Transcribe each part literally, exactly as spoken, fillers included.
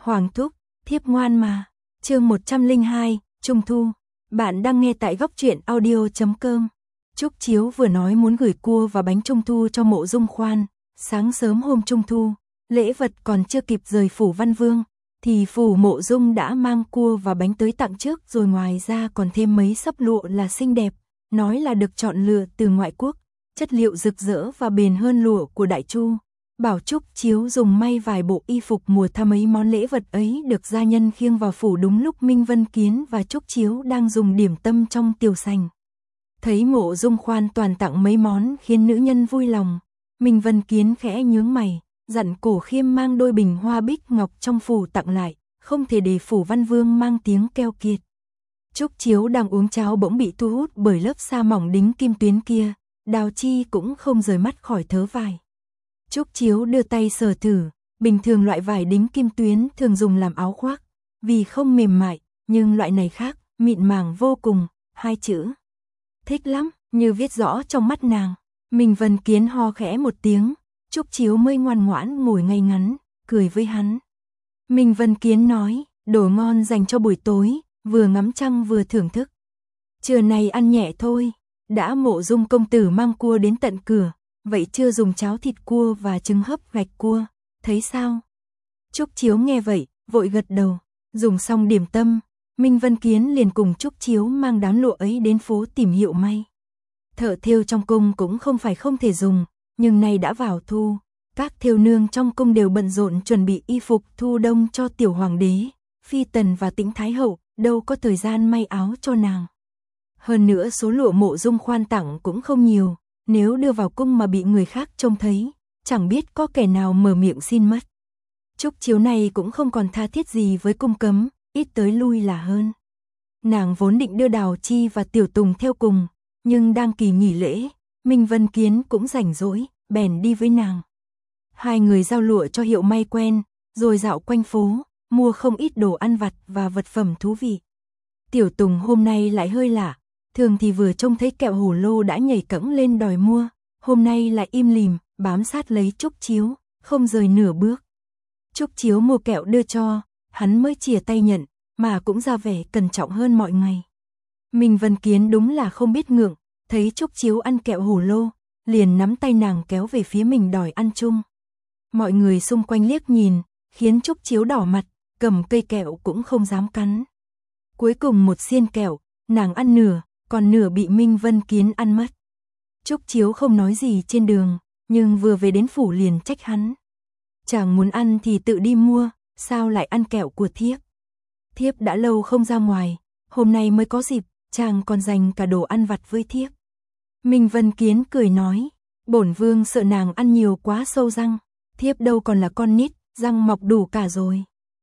Hoàng thúc, thiếp ngoan mà. Chương một trăm lẻ hai, Trung thu. Bạn đang nghe tại góc truyện audio chấm com. Trúc Chiếu vừa nói muốn gửi cua và bánh Trung thu cho Mộ Dung Khoan. Sáng sớm hôm Trung thu, lễ vật còn chưa kịp rời phủ Văn Vương, thì phủ Mộ Dung đã mang cua và bánh tới tặng trước, rồi ngoài ra còn thêm mấy xấp lụa là xinh đẹp, nói là được chọn lựa từ ngoại quốc, chất liệu rực rỡ và bền hơn lụa của Đại Chu. Bảo Trúc Chiếu dùng may vài bộ y phục mùa tha. Mấy món lễ vật ấy được gia nhân khiêng vào phủ đúng lúc Minh Vân Kiến và Trúc Chiếu đang dùng điểm tâm trong tiểu sành. Thấy Mộ Dung Khoan toàn tặng mấy món khiến nữ nhân vui lòng, Minh Vân Kiến khẽ nhướng mày, dặn Cổ Khiêm mang đôi bình hoa bích ngọc trong phủ tặng lại, không thể để phủ Văn Vương mang tiếng keo kiệt. Trúc Chiếu đang uống cháo bỗng bị thu hút bởi lớp sa mỏng đính kim tuyến kia, Đào Chi cũng không rời mắt khỏi thớ vải. Trúc Chiếu đưa tay sờ thử, bình thường loại vải đính kim tuyến thường dùng làm áo khoác, vì không mềm mại, nhưng loại này khác, mịn màng vô cùng, hai chữ thích lắm, như viết rõ trong mắt nàng. Minh Vân Kiến ho khẽ một tiếng, Trúc Chiếu mới ngoan ngoãn ngồi ngay ngắn, cười với hắn. Minh Vân Kiến nói, đồ ngon dành cho buổi tối, vừa ngắm trăng vừa thưởng thức. Trưa nay ăn nhẹ thôi, đã Mộ Dung công tử mang cua đến tận cửa, vậy chưa dùng cháo thịt cua và trứng hấp gạch cua, thấy sao? Trúc Chiếu nghe vậy, vội gật đầu, dùng xong điểm tâm, Minh Vân Kiến liền cùng Trúc Chiếu mang đám lụa ấy đến phố tìm hiệu may. Thợ thêu trong cung cũng không phải không thể dùng, nhưng nay đã vào thu, các thêu nương trong cung đều bận rộn chuẩn bị y phục thu đông cho tiểu hoàng đế, phi tần và tĩnh thái hậu, đâu có thời gian may áo cho nàng. Hơn nữa số lụa Mộ Dung Khoan tặng cũng không nhiều, nếu đưa vào cung mà bị người khác trông thấy, chẳng biết có kẻ nào mở miệng xin mất. Trúc Chiếu này cũng không còn tha thiết gì với cung cấm, ít tới lui là hơn. Nàng vốn định đưa Đào Chi và Tiểu Tùng theo cùng, nhưng đang kỳ nghỉ lễ, Minh Vân Kiến cũng rảnh rỗi, bèn đi với nàng. Hai người giao lụa cho hiệu may quen, rồi dạo quanh phố, mua không ít đồ ăn vặt và vật phẩm thú vị. Tiểu Tùng hôm nay lại hơi lạ, thường thì vừa trông thấy kẹo hổ lô đã nhảy cẫng lên đòi mua, hôm nay lại im lìm, bám sát lấy Trúc Chiếu, không rời nửa bước. Trúc Chiếu mua kẹo đưa cho, hắn mới chìa tay nhận, mà cũng ra vẻ cẩn trọng hơn mọi ngày. Minh Vân Kiến đúng là không biết ngượng, thấy Trúc Chiếu ăn kẹo hổ lô, liền nắm tay nàng kéo về phía mình đòi ăn chung. Mọi người xung quanh liếc nhìn, khiến Trúc Chiếu đỏ mặt, cầm cây kẹo cũng không dám cắn. Cuối cùng một xiên kẹo, nàng ăn nửa, còn nửa bị Minh Vân Kiến ăn mất. Trúc Chiếu không nói gì trên đường, nhưng vừa về đến phủ liền trách hắn. Chàng muốn ăn thì tự đi mua, sao lại ăn kẹo của thiếp? Thiếp đã lâu không ra ngoài, hôm nay mới có dịp, chàng còn dành cả đồ ăn vặt với thiếp. Minh Vân Kiến cười nói, bổn vương sợ nàng ăn nhiều quá sâu răng, thiếp đâu còn là con nít, răng mọc đủ cả rồi.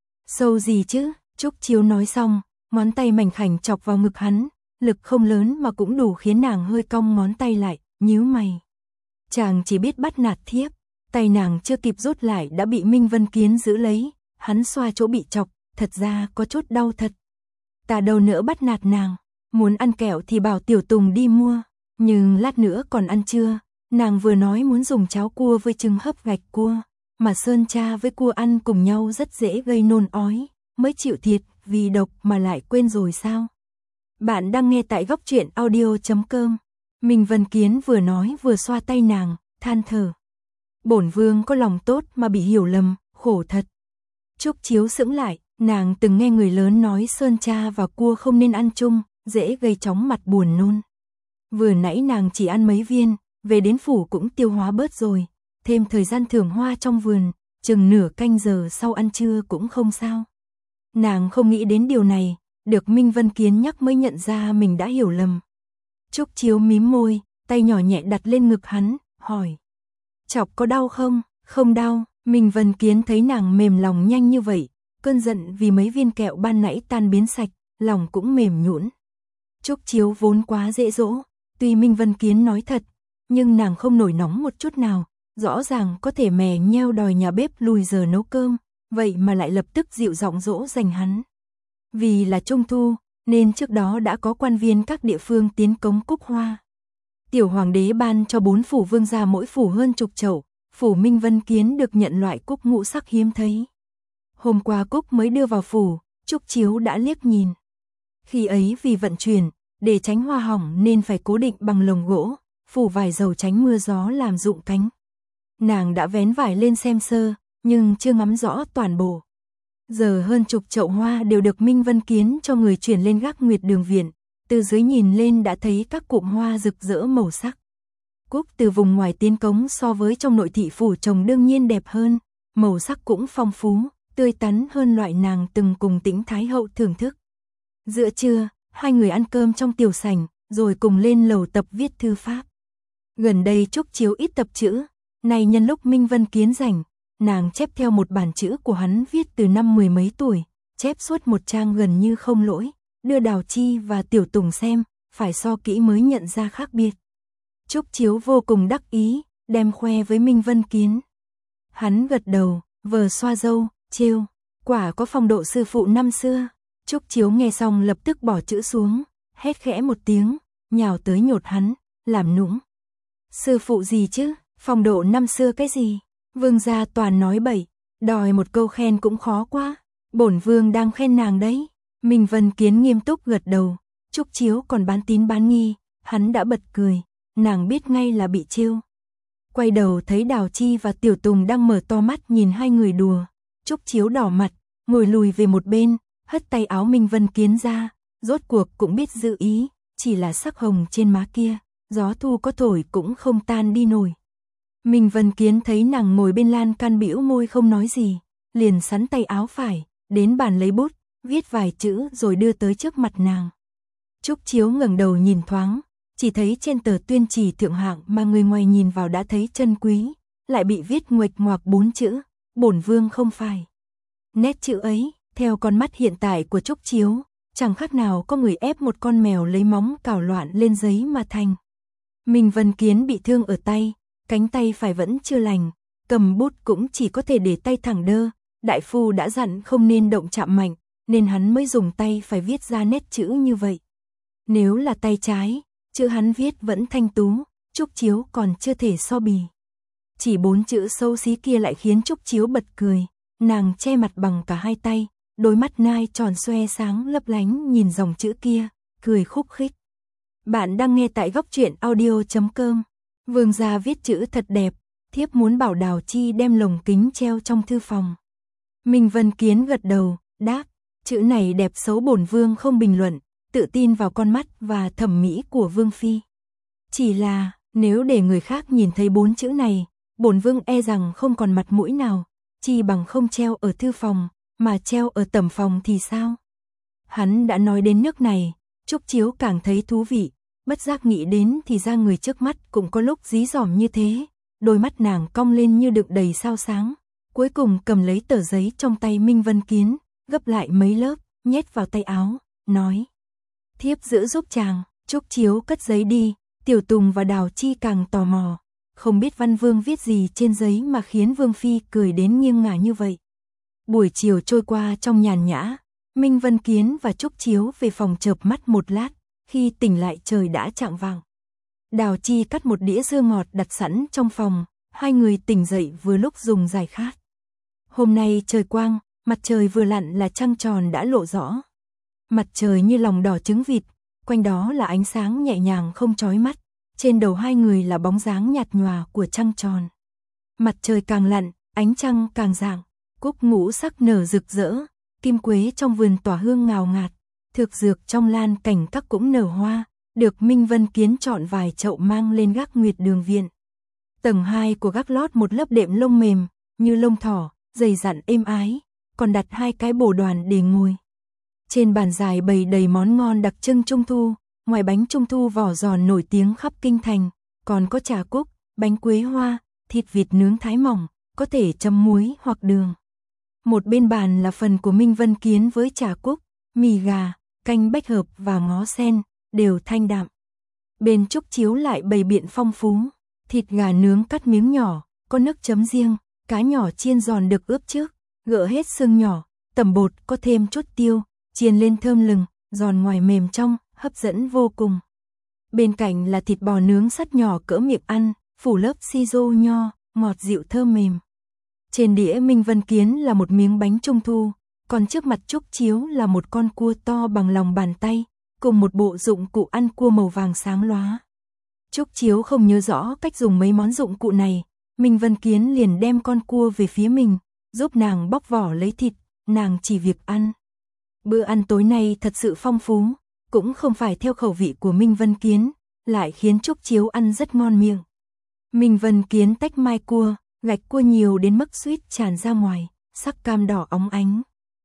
Sâu gì chứ? Trúc Chiếu nói xong, ngón tay mảnh khảnh chọc vào ngực hắn, lực không lớn mà cũng đủ khiến nàng hơi cong ngón tay lại, nhíu mày. Chàng chỉ biết bắt nạt thiếp, tay nàng chưa kịp rút lại đã bị Minh Vân Kiến giữ lấy, hắn xoa chỗ bị chọc, thật ra có chút đau thật. Ta đâu nỡ bắt nạt nàng, muốn ăn kẹo thì bảo Tiểu Tùng đi mua, nhưng lát nữa còn ăn trưa, nàng vừa nói muốn dùng cháo cua với trứng hấp gạch cua, mà sơn cha với cua ăn cùng nhau rất dễ gây nôn ói, mới chịu thiệt vì độc mà lại quên rồi sao? Bạn đang nghe tại góc truyện audio chấm com. Minh Vân Kiến vừa nói vừa xoa tay nàng, than thở. Bổn vương có lòng tốt mà bị hiểu lầm, khổ thật. Trúc Chiếu sững lại, nàng từng nghe người lớn nói sơn cha và cua không nên ăn chung, dễ gây chóng mặt buồn nôn. Vừa nãy nàng chỉ ăn mấy viên, về đến phủ cũng tiêu hóa bớt rồi, thêm thời gian thưởng hoa trong vườn, chừng nửa canh giờ sau ăn trưa cũng không sao. Nàng không nghĩ đến điều này, được Minh Vân Kiến nhắc mới nhận ra mình đã hiểu lầm. Trúc Chiếu mím môi, tay nhỏ nhẹ đặt lên ngực hắn, hỏi. Chọc có đau không? Không đau. Minh Vân Kiến thấy nàng mềm lòng nhanh như vậy, cơn giận vì mấy viên kẹo ban nãy tan biến sạch, lòng cũng mềm nhũn. Trúc Chiếu vốn quá dễ dỗ, tuy Minh Vân Kiến nói thật, nhưng nàng không nổi nóng một chút nào, rõ ràng có thể mè nheo đòi nhà bếp lùi giờ nấu cơm, vậy mà lại lập tức dịu giọng dỗ dành hắn. Vì là Trung thu, nên trước đó đã có quan viên các địa phương tiến cống cúc hoa. Tiểu hoàng đế ban cho bốn phủ vương gia mỗi phủ hơn chục chậu, phủ Minh Vân Kiến được nhận loại cúc ngũ sắc hiếm thấy. Hôm qua Cúc mới đưa vào phủ, Trúc Chiếu đã liếc nhìn. Khi ấy vì vận chuyển, để tránh hoa hỏng nên phải cố định bằng lồng gỗ, phủ vải dầu tránh mưa gió làm rụng cánh. Nàng đã vén vải lên xem sơ, nhưng chưa ngắm rõ toàn bộ. Giờ hơn chục chậu hoa đều được Minh Vân Kiến cho người chuyển lên gác Nguyệt Đường viện, từ dưới nhìn lên đã thấy các cụm hoa rực rỡ màu sắc. Cúc từ vùng ngoài tiến cống so với trong nội thị phủ trồng đương nhiên đẹp hơn, màu sắc cũng phong phú, tươi tắn hơn loại nàng từng cùng Tĩnh Thái hậu thưởng thức. Giữa trưa, hai người ăn cơm trong tiểu sảnh, rồi cùng lên lầu tập viết thư pháp. Gần đây Trúc Chiếu ít tập chữ, này nhân lúc Minh Vân Kiến rảnh, nàng chép theo một bản chữ của hắn viết từ năm mười mấy tuổi, chép suốt một trang gần như không lỗi, đưa Đào Chi và Tiểu Tùng xem, phải so kỹ mới nhận ra khác biệt. Trúc Chiếu vô cùng đắc ý, đem khoe với Minh Vân Kiến. Hắn gật đầu, vờ xoa râu, trêu, quả có phong độ sư phụ năm xưa. Trúc Chiếu nghe xong lập tức bỏ chữ xuống, hét khẽ một tiếng, nhào tới nhột hắn, làm nũng. Sư phụ gì chứ, phong độ năm xưa cái gì? Vương gia toàn nói bậy, đòi một câu khen cũng khó quá. Bổn vương đang khen nàng đấy. Minh Vân Kiến nghiêm túc gật đầu, Trúc Chiếu còn bán tín bán nghi, hắn đã bật cười, nàng biết ngay là bị trêu. Quay đầu thấy Đào Chi và Tiểu Tùng đang mở to mắt nhìn hai người đùa, Trúc Chiếu đỏ mặt, ngồi lùi về một bên, hất tay áo Minh Vân Kiến ra, rốt cuộc cũng biết giữ ý, chỉ là sắc hồng trên má kia, gió thu có thổi cũng không tan đi nổi. Minh Vân Kiến thấy nàng ngồi bên lan can bĩu môi không nói gì, liền sắn tay áo phải, đến bàn lấy bút, viết vài chữ rồi đưa tới trước mặt nàng. Trúc Chiếu ngẩng đầu nhìn thoáng, chỉ thấy trên tờ tuyên chỉ thượng hạng mà người ngoài nhìn vào đã thấy chân quý, lại bị viết nguệch ngoạc bốn chữ, bổn vương không phải. Nét chữ ấy, theo con mắt hiện tại của Trúc Chiếu, chẳng khác nào có người ép một con mèo lấy móng cào loạn lên giấy mà thành. Minh Vân Kiến bị thương ở tay, cánh tay phải vẫn chưa lành, cầm bút cũng chỉ có thể để tay thẳng đơ, đại phu đã dặn không nên động chạm mạnh, nên hắn mới dùng tay phải viết ra nét chữ như vậy. Nếu là tay trái, chữ hắn viết vẫn thanh tú, Trúc Chiếu còn chưa thể so bì. Chỉ bốn chữ xấu xí kia lại khiến Trúc Chiếu bật cười, nàng che mặt bằng cả hai tay, đôi mắt nai tròn xoe sáng lấp lánh nhìn dòng chữ kia, cười khúc khích. Bạn đang nghe tại góc truyện audio chấm com. Vương gia viết chữ thật đẹp, thiếp muốn bảo Đào Chi đem lồng kính treo trong thư phòng. Minh Vân Kiến gật đầu, đáp, chữ này đẹp xấu bổn vương không bình luận, tự tin vào con mắt và thẩm mỹ của vương phi. Chỉ là, nếu để người khác nhìn thấy bốn chữ này, bổn vương e rằng không còn mặt mũi nào, chi bằng không treo ở thư phòng, mà treo ở tẩm phòng thì sao? Hắn đã nói đến nước này, Trúc Chiếu càng thấy thú vị, bất giác nghĩ đến thì ra người trước mắt cũng có lúc dí dỏm như thế, đôi mắt nàng cong lên như đựng đầy sao sáng, cuối cùng cầm lấy tờ giấy trong tay Minh Vân Kiến, gấp lại mấy lớp, nhét vào tay áo, nói. Thiếp giữ giúp chàng. Trúc Chiếu cất giấy đi, Tiểu Tùng và Đào Chi càng tò mò, không biết Văn Vương viết gì trên giấy mà khiến Vương Phi cười đến nghiêng ngả như vậy. Buổi chiều trôi qua trong nhàn nhã, Minh Vân Kiến và Trúc Chiếu về phòng chợp mắt một lát, khi tỉnh lại trời đã chạng vạng. Đào Chi cắt một đĩa dưa ngọt đặt sẵn trong phòng, hai người tỉnh dậy vừa lúc dùng giải khát. Hôm nay trời quang, mặt trời vừa lặn là trăng tròn đã lộ rõ. Mặt trời như lòng đỏ trứng vịt, quanh đó là ánh sáng nhẹ nhàng không chói mắt, trên đầu hai người là bóng dáng nhạt nhòa của trăng tròn. Mặt trời càng lặn, ánh trăng càng rạng, cúc ngũ sắc nở rực rỡ, kim quế trong vườn tỏa hương ngào ngạt, thực dược trong lan cảnh các cũng nở hoa, được Minh Vân Kiến chọn vài chậu mang lên gác Nguyệt Đường viện. Tầng hai của gác lót một lớp đệm lông mềm, như lông thỏ, dày dặn êm ái, còn đặt hai cái bồ đoàn để ngồi. Trên bàn dài bày đầy món ngon đặc trưng Trung Thu, ngoài bánh Trung Thu vỏ giòn nổi tiếng khắp kinh thành, còn có trà cúc, bánh quế hoa, thịt vịt nướng thái mỏng, có thể chấm muối hoặc đường. Một bên bàn là phần của Minh Vân Kiến với trà cúc, mì gà, canh bách hợp và ngó sen, đều thanh đạm. Bên Trúc Chiếu lại bày biện phong phú, thịt gà nướng cắt miếng nhỏ, có nước chấm riêng, cá nhỏ chiên giòn được ướp trước, gỡ hết xương nhỏ, tẩm bột có thêm chút tiêu, chiên lên thơm lừng, giòn ngoài mềm trong, hấp dẫn vô cùng. Bên cạnh là thịt bò nướng sắt nhỏ cỡ miệng ăn, phủ lớp si rô nho, ngọt dịu thơm mềm. Trên đĩa Minh Vân Kiến là một miếng bánh trung thu, còn trước mặt Trúc Chiếu là một con cua to bằng lòng bàn tay, cùng một bộ dụng cụ ăn cua màu vàng sáng lóa. Trúc Chiếu không nhớ rõ cách dùng mấy món dụng cụ này, Minh Vân Kiến liền đem con cua về phía mình, giúp nàng bóc vỏ lấy thịt, nàng chỉ việc ăn. Bữa ăn tối nay thật sự phong phú, cũng không phải theo khẩu vị của Minh Vân Kiến, lại khiến Trúc Chiếu ăn rất ngon miệng. Minh Vân Kiến tách mai cua, gạch cua nhiều đến mức suýt tràn ra ngoài, sắc cam đỏ óng ánh.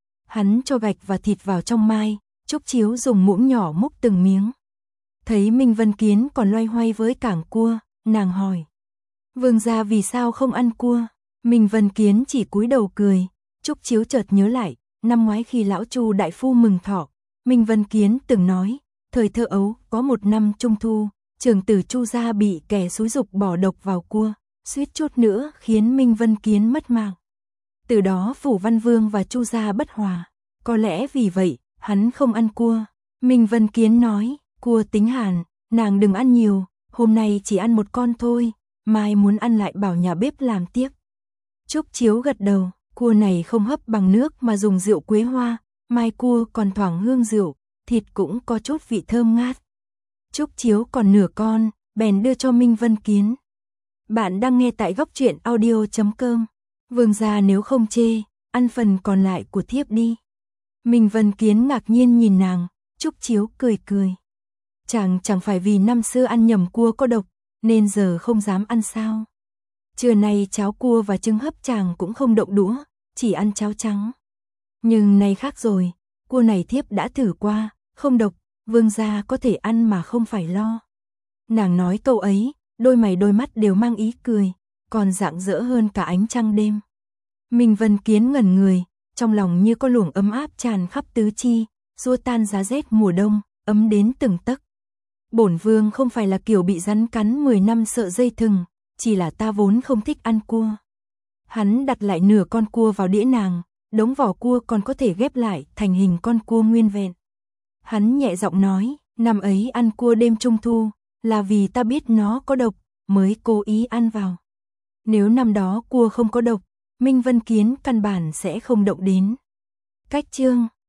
Hắn cho gạch và thịt vào trong mai, Trúc Chiếu dùng muỗng nhỏ múc từng miếng. Thấy Minh Vân Kiến còn loay hoay với cảng cua, nàng hỏi: "Vương gia vì sao không ăn cua?" Minh Vân Kiến chỉ cúi đầu cười. Trúc Chiếu chợt nhớ lại, năm ngoái khi lão Chu đại phu mừng thọ, Minh Vân Kiến từng nói, thời thơ ấu có một năm trung thu, trưởng tử Chu gia bị kẻ xúi giục bỏ độc vào cua, suýt chút nữa khiến Minh Vân Kiến mất mạng. Từ đó Phủ Văn Vương và Chu gia bất hòa, có lẽ vì vậy hắn không ăn cua. Minh Vân Kiến nói, cua tính hàn, nàng đừng ăn nhiều, hôm nay chỉ ăn một con thôi, mai muốn ăn lại bảo nhà bếp làm tiếp. Trúc Chiếu gật đầu, cua này không hấp bằng nước mà dùng rượu quế hoa, mai cua còn thoảng hương rượu, thịt cũng có chút vị thơm ngát. Trúc Chiếu còn nửa con, bèn đưa cho Minh Vân Kiến. Bạn đang nghe tại góc truyện audio chấm com. Vương gia nếu không chê, ăn phần còn lại của thiếp đi. Minh Vân Kiến ngạc nhiên nhìn nàng, Trúc Chiếu cười cười. Chàng chẳng phải vì năm xưa ăn nhầm cua có độc, nên giờ không dám ăn sao? Trưa nay cháo cua và trứng hấp chàng cũng không động đũa, chỉ ăn cháo trắng. Nhưng nay khác rồi, cua này thiếp đã thử qua, không độc, vương gia có thể ăn mà không phải lo. Nàng nói câu ấy, đôi mày đôi mắt đều mang ý cười, còn rạng rỡ hơn cả ánh trăng đêm. Minh Vân Kiến ngẩn người, trong lòng như có luồng ấm áp tràn khắp tứ chi, xua tan giá rét mùa đông, ấm đến từng tấc. Bổn vương không phải là kiểu bị rắn cắn mười năm sợ dây thừng, chỉ là ta vốn không thích ăn cua. Hắn đặt lại nửa con cua vào đĩa nàng, đống vỏ cua còn có thể ghép lại thành hình con cua nguyên vẹn. Hắn nhẹ giọng nói, năm ấy ăn cua đêm trung thu, là vì ta biết nó có độc, mới cố ý ăn vào. Nếu năm đó cua không có độc, Minh Vân Kiến căn bản sẽ không động đến. Cách chương